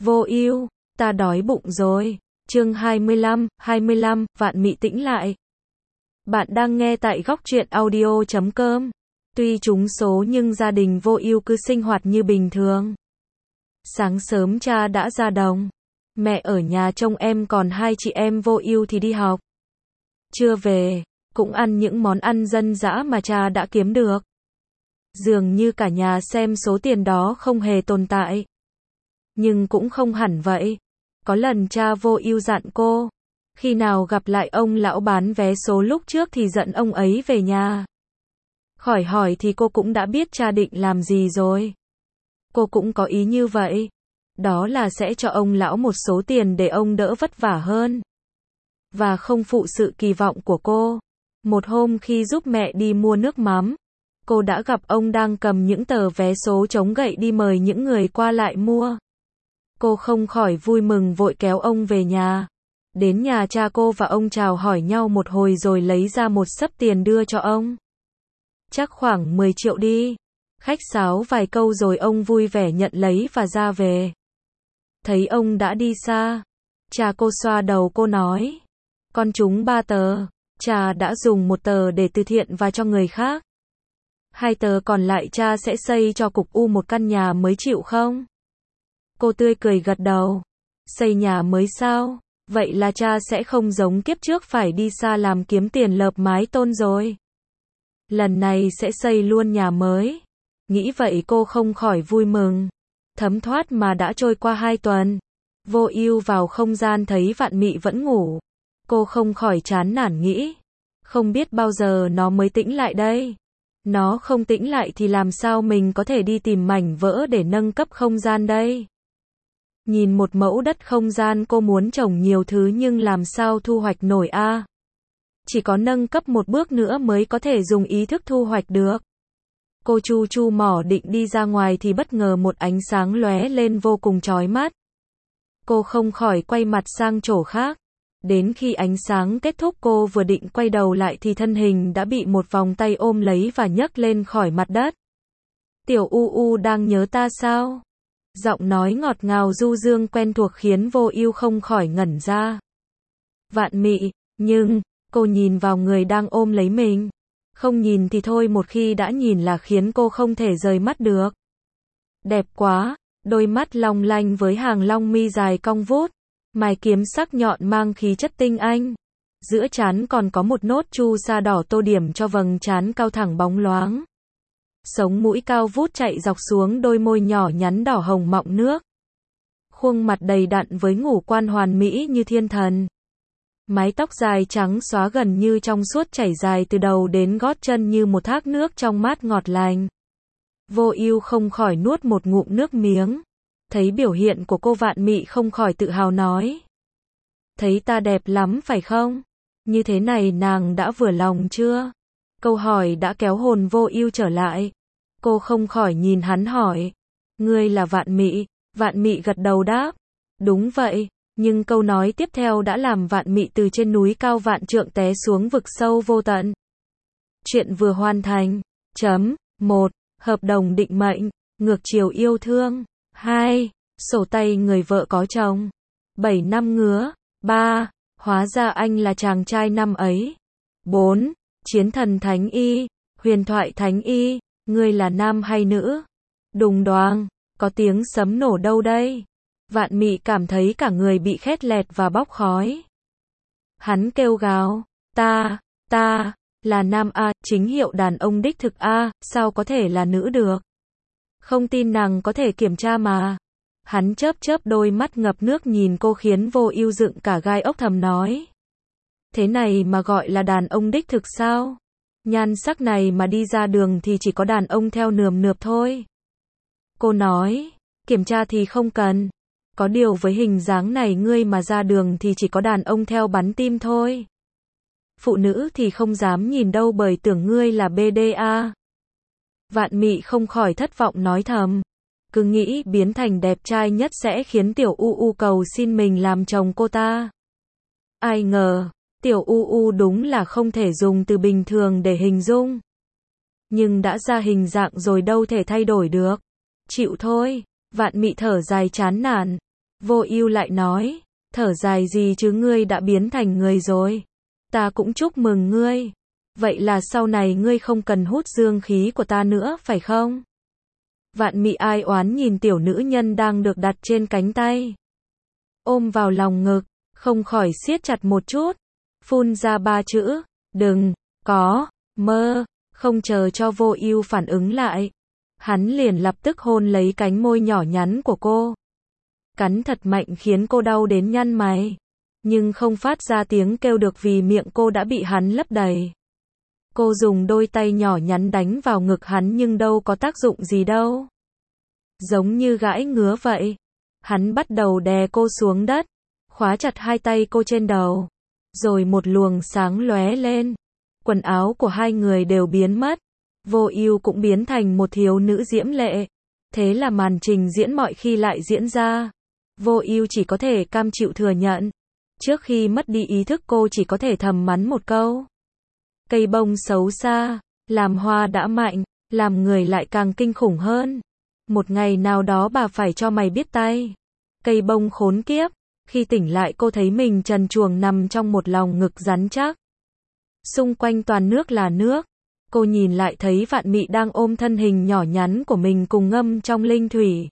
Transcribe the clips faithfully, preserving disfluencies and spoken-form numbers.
Vô Ưu, ta đói bụng rồi. Chương hai mươi lăm, hai mươi lăm, Vạn Mị tĩnh lại. Bạn đang nghe tại góc truyện audio chấm com. Tuy trúng số nhưng gia đình Vô Ưu cứ sinh hoạt như bình thường. Sáng sớm cha đã ra đồng, mẹ ở nhà trông em, còn hai chị em Vô Ưu thì đi học. Trưa về, cũng ăn những món ăn dân dã mà cha đã kiếm được. Dường như cả nhà xem số tiền đó không hề tồn tại. Nhưng cũng không hẳn vậy. Có lần cha Vô Ưu dặn cô, khi nào gặp lại ông lão bán vé số lúc trước thì dẫn ông ấy về nhà. Khỏi hỏi thì cô cũng đã biết cha định làm gì rồi. Cô cũng có ý như vậy. Đó là sẽ cho ông lão một số tiền để ông đỡ vất vả hơn. Và không phụ sự kỳ vọng của cô. Một hôm khi giúp mẹ đi mua nước mắm, cô đã gặp ông đang cầm những tờ vé số chống gậy đi mời những người qua lại mua. Cô không khỏi vui mừng vội kéo ông về nhà. Đến nhà cha cô và ông chào hỏi nhau một hồi rồi lấy ra một xấp tiền đưa cho ông. Chắc khoảng mười triệu đi. Khách sáo vài câu rồi ông vui vẻ nhận lấy và ra về. Thấy ông đã đi xa, cha cô xoa đầu cô nói, con trúng ba tờ, cha đã dùng một tờ để từ thiện và cho người khác. Hai tờ còn lại cha sẽ xây cho cục U một căn nhà mới chịu không? Cô tươi cười gật đầu. Xây nhà mới sao? Vậy là cha sẽ không giống kiếp trước phải đi xa làm kiếm tiền lợp mái tôn rồi. Lần này sẽ xây luôn nhà mới. Nghĩ vậy cô không khỏi vui mừng. Thấm thoát mà đã trôi qua hai tuần. Vô Ưu vào không gian thấy Vạn Mị vẫn ngủ. Cô không khỏi chán nản nghĩ, không biết bao giờ nó mới tĩnh lại đây. Nó không tĩnh lại thì làm sao mình có thể đi tìm mảnh vỡ để nâng cấp không gian đây. Nhìn một mẫu đất không gian cô muốn trồng nhiều thứ nhưng làm sao thu hoạch nổi a? À? Chỉ có nâng cấp một bước nữa mới có thể dùng ý thức thu hoạch được. Cô chu chu mỏ định đi ra ngoài thì bất ngờ một ánh sáng lóe lên vô cùng chói mắt. Cô không khỏi quay mặt sang chỗ khác. Đến khi ánh sáng kết thúc cô vừa định quay đầu lại thì thân hình đã bị một vòng tay ôm lấy và nhấc lên khỏi mặt đất. Tiểu U U đang nhớ ta sao? Giọng nói ngọt ngào du dương quen thuộc khiến Vô Ưu không khỏi ngẩn ra. Vạn Mị, nhưng, cô nhìn vào người đang ôm lấy mình. Không nhìn thì thôi, một khi đã nhìn là khiến cô không thể rời mắt được. Đẹp quá, đôi mắt long lanh với hàng lông mi dài cong vút, mày kiếm sắc nhọn mang khí chất tinh anh. Giữa trán còn có một nốt chu sa đỏ tô điểm cho vầng trán cao thẳng bóng loáng. Sống mũi cao vút chạy dọc xuống đôi môi nhỏ nhắn đỏ hồng mọng nước. Khuôn mặt đầy đặn với ngũ quan hoàn mỹ như thiên thần. Mái tóc dài trắng xóa gần như trong suốt chảy dài từ đầu đến gót chân như một thác nước trong mát ngọt lành. Vô Ưu không khỏi nuốt một ngụm nước miếng. Thấy biểu hiện của cô, Vạn Mị không khỏi tự hào nói. Thấy ta đẹp lắm phải không? Như thế này nàng đã vừa lòng chưa? Câu hỏi đã kéo hồn Vô Ưu trở lại. Cô không khỏi nhìn hắn hỏi. Ngươi là Vạn Mị? Vạn Mị gật đầu đáp. Đúng vậy, nhưng câu nói tiếp theo đã làm Vạn Mị từ trên núi cao vạn trượng té xuống vực sâu vô tận. Chuyện vừa hoàn thành. Chấm. một. Hợp đồng định mệnh. Ngược chiều yêu thương. hai. Sổ tay người vợ có chồng. bảy năm ngứa. ba. Hóa ra anh là chàng trai năm ấy. bốn. Chiến thần thánh y. Huyền thoại thánh y. Ngươi là nam hay nữ? Đùng đoàng. Có tiếng sấm nổ đâu đây? Vạn Mị cảm thấy cả người bị khét lẹt và bốc khói. Hắn kêu gào. Ta, ta, là nam a, chính hiệu đàn ông đích thực a, sao có thể là nữ được? Không tin nàng có thể kiểm tra mà. Hắn chớp chớp đôi mắt ngập nước nhìn cô khiến Vô Ưu dựng cả gai ốc, thầm nói. Thế này mà gọi là đàn ông đích thực sao? Nhan sắc này mà đi ra đường thì chỉ có đàn ông theo nườm nượp thôi. Cô nói, kiểm tra thì không cần. Có điều với hình dáng này ngươi mà ra đường thì chỉ có đàn ông theo bắn tim thôi. Phụ nữ thì không dám nhìn đâu bởi tưởng ngươi là bê đê a. Vạn Mị không khỏi thất vọng nói thầm. Cứ nghĩ biến thành đẹp trai nhất sẽ khiến Tiểu U U cầu xin mình làm chồng cô ta. Ai ngờ, Tiểu U U đúng là không thể dùng từ bình thường để hình dung. Nhưng đã ra hình dạng rồi đâu thể thay đổi được. Chịu thôi. Vạn Mị thở dài chán nản. Vô Ưu lại nói, thở dài gì chứ, ngươi đã biến thành người rồi. Ta cũng chúc mừng ngươi. Vậy là sau này ngươi không cần hút dương khí của ta nữa, phải không? Vạn Mị ai oán nhìn tiểu nữ nhân đang được đặt trên cánh tay, ôm vào lòng ngực, không khỏi siết chặt một chút, phun ra ba chữ, đừng, có, mơ, không chờ cho Vô Ưu phản ứng lại. Hắn liền lập tức hôn lấy cánh môi nhỏ nhắn của cô. Cắn thật mạnh khiến cô đau đến nhăn mày, nhưng không phát ra tiếng kêu được vì miệng cô đã bị hắn lấp đầy. Cô dùng đôi tay nhỏ nhắn đánh vào ngực hắn nhưng đâu có tác dụng gì đâu. Giống như gãi ngứa vậy. Hắn bắt đầu đè cô xuống đất, khóa chặt hai tay cô trên đầu. Rồi một luồng sáng lóe lên. Quần áo của hai người đều biến mất. Vô Ưu cũng biến thành một thiếu nữ diễm lệ. Thế là màn trình diễn mọi khi lại diễn ra. Vô Ưu chỉ có thể cam chịu thừa nhận. Trước khi mất đi ý thức cô chỉ có thể thầm mắng một câu. Cây bông xấu xa, làm hoa đã mạnh, làm người lại càng kinh khủng hơn. Một ngày nào đó bà phải cho mày biết tay. Cây bông khốn kiếp. Khi tỉnh lại cô thấy mình trần truồng nằm trong một lòng ngực rắn chắc. Xung quanh toàn nước là nước. Cô nhìn lại thấy Vạn Mị đang ôm thân hình nhỏ nhắn của mình cùng ngâm trong linh thủy.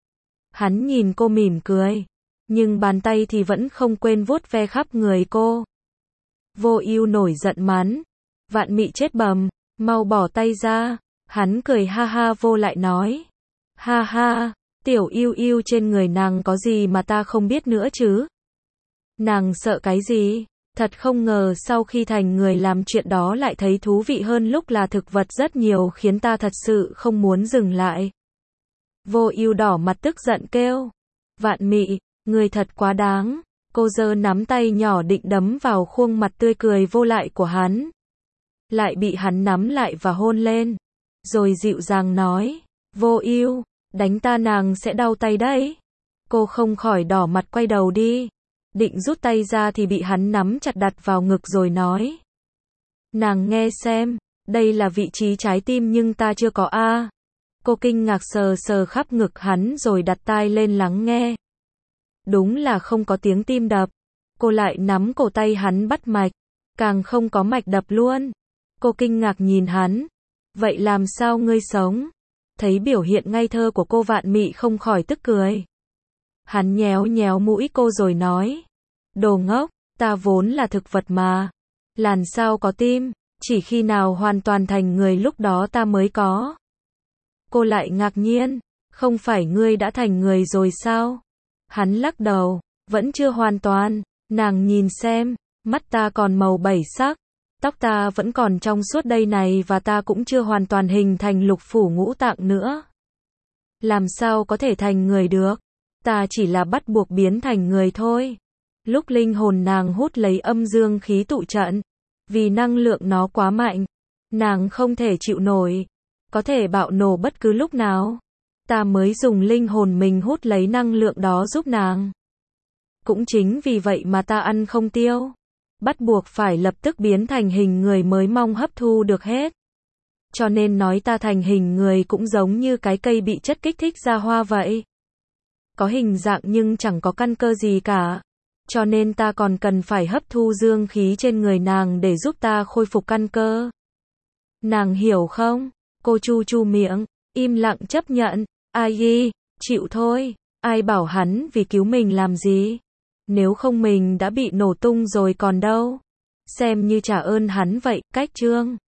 Hắn nhìn cô mỉm cười, nhưng bàn tay thì vẫn không quên vuốt ve khắp người cô. Vô Ưu nổi giận mắng, Vạn Mị chết bầm, mau bỏ tay ra. Hắn cười ha ha. Vô lại nói, ha ha, tiểu Ưu Ưu trên người nàng có gì mà ta không biết nữa chứ? Nàng sợ cái gì? Thật không ngờ sau khi thành người làm chuyện đó lại thấy thú vị hơn lúc là thực vật rất nhiều, khiến ta thật sự không muốn dừng lại. Vô Ưu đỏ mặt tức giận kêu, Vạn Mị, ngươi thật quá đáng. Cô giơ nắm tay nhỏ định đấm vào khuôn mặt tươi cười vô lại của hắn. Lại bị hắn nắm lại và hôn lên. Rồi dịu dàng nói, Vô Ưu, đánh ta nàng sẽ đau tay đấy. Cô không khỏi đỏ mặt quay đầu đi. Định rút tay ra thì bị hắn nắm chặt đặt vào ngực rồi nói. Nàng nghe xem, đây là vị trí trái tim nhưng ta chưa có a. Cô kinh ngạc sờ sờ khắp ngực hắn rồi đặt tai lên lắng nghe. Đúng là không có tiếng tim đập. Cô lại nắm cổ tay hắn bắt mạch, càng không có mạch đập luôn. Cô kinh ngạc nhìn hắn. Vậy làm sao ngươi sống? Thấy biểu hiện ngây thơ của cô, Vạn Mị không khỏi tức cười. Hắn nhéo nhéo mũi cô rồi nói, đồ ngốc, ta vốn là thực vật mà. Làm sao có tim, chỉ khi nào hoàn toàn thành người lúc đó ta mới có. Cô lại ngạc nhiên, không phải ngươi đã thành người rồi sao? Hắn lắc đầu, vẫn chưa hoàn toàn. Nàng nhìn xem, mắt ta còn màu bảy sắc, tóc ta vẫn còn trong suốt đây này và ta cũng chưa hoàn toàn hình thành lục phủ ngũ tạng nữa. Làm sao có thể thành người được? Ta chỉ là bắt buộc biến thành người thôi. Lúc linh hồn nàng hút lấy âm dương khí tụ trận, vì năng lượng nó quá mạnh, nàng không thể chịu nổi, có thể bạo nổ bất cứ lúc nào. Ta mới dùng linh hồn mình hút lấy năng lượng đó giúp nàng. Cũng chính vì vậy mà ta ăn không tiêu, bắt buộc phải lập tức biến thành hình người mới mong hấp thu được hết. Cho nên nói ta thành hình người cũng giống như cái cây bị chất kích thích ra hoa vậy. Có hình dạng nhưng chẳng có căn cơ gì cả. Cho nên ta còn cần phải hấp thu dương khí trên người nàng để giúp ta khôi phục căn cơ. Nàng hiểu không? Cô chu chu miệng, im lặng chấp nhận. Ai ghi, chịu thôi. Ai bảo hắn vì cứu mình làm gì? Nếu không mình đã bị nổ tung rồi còn đâu. Xem như trả ơn hắn vậy. Cách chương